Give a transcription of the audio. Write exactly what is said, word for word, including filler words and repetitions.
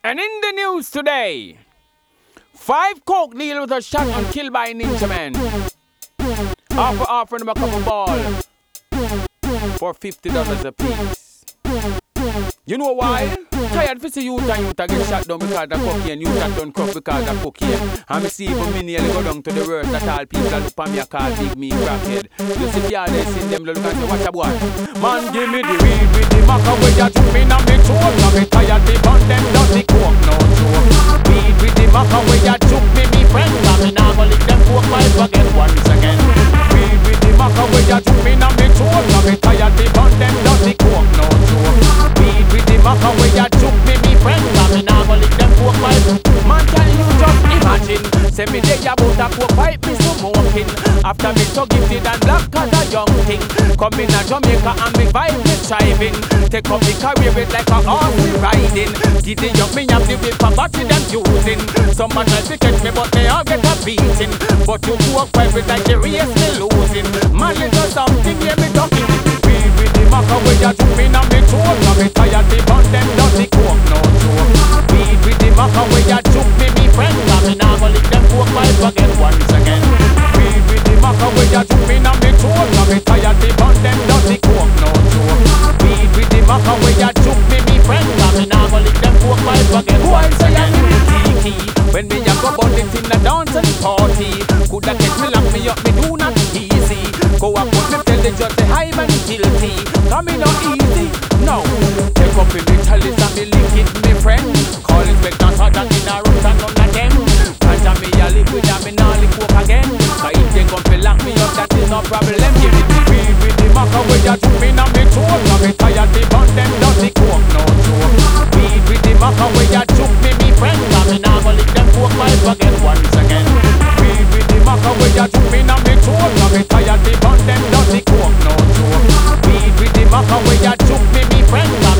And in the news today, five coke deal with a shot and killed by Ninja Man. Offer offering them a couple ball for fifty dollars a piece. You know why? Tired for see youth and youth get shot down because of cocaine. Youth that done crack because of cocaine. And me see even me nearly go down to the world that all people look at me a call big me crackhead. You see the they see them look and say what a boy. Man give me the weed with the maca where you took me now me throat. Now me tired the bun them dirty coke no joke. Weed with the maca where you took me me friend. Now me now go lick them coke pipe again once again. Weed with the maca where you took me now me throat. Now me tired the bun them dirty coke no joke. Weed with the maca where you took me me friend. Now me now go lick them coke pipe. Man can you just imagine? Say me day about a coke pipe me smoking. After me so gifted and black as a young thing. Come in a Jamaica and me vibe me driving. Take up the career with like a horse me riding. Giddy up me have the whip and battery them using. Some man try to catch me but they all get a beating. But you coke pipe with like the race me losing. Man little something yeah me talking. Weed with the maca where you took me now me throat. Now me tired the bun them dirty coke no joke. Weed with the maca where you took me me friend. Now me now go lick them coke pipe again once again. Weed with the maca where you took me now me throat. Now me tired the bun them dirty coke no joke. Weed with the maca where you took me me friend. Now me now go lick them coke pipe again once again. Kiki when me a go bun it in a dance and party. Coulda catch me lock me up me do not easy. Go up put me tell the judge say I'm guilty. Come me not easy, no. Take up in the chalice and me lick it, me friend. Call inspector so that in a root and none of them. Ganja me a liquid and me nah lick coke again. Cause if they come to lock me up, that is no problem. Give me the weed with the maca where you took me now me throat. Now me tired the bun them dirty coke no joke. Weed with the maca where you took me me friend. Now me nah go lick them coke pipe again once again. Weed with the maca where you took me now me throat. Now me tired the bun them dirty coke no joke. Weed with the maca where you took me me friend.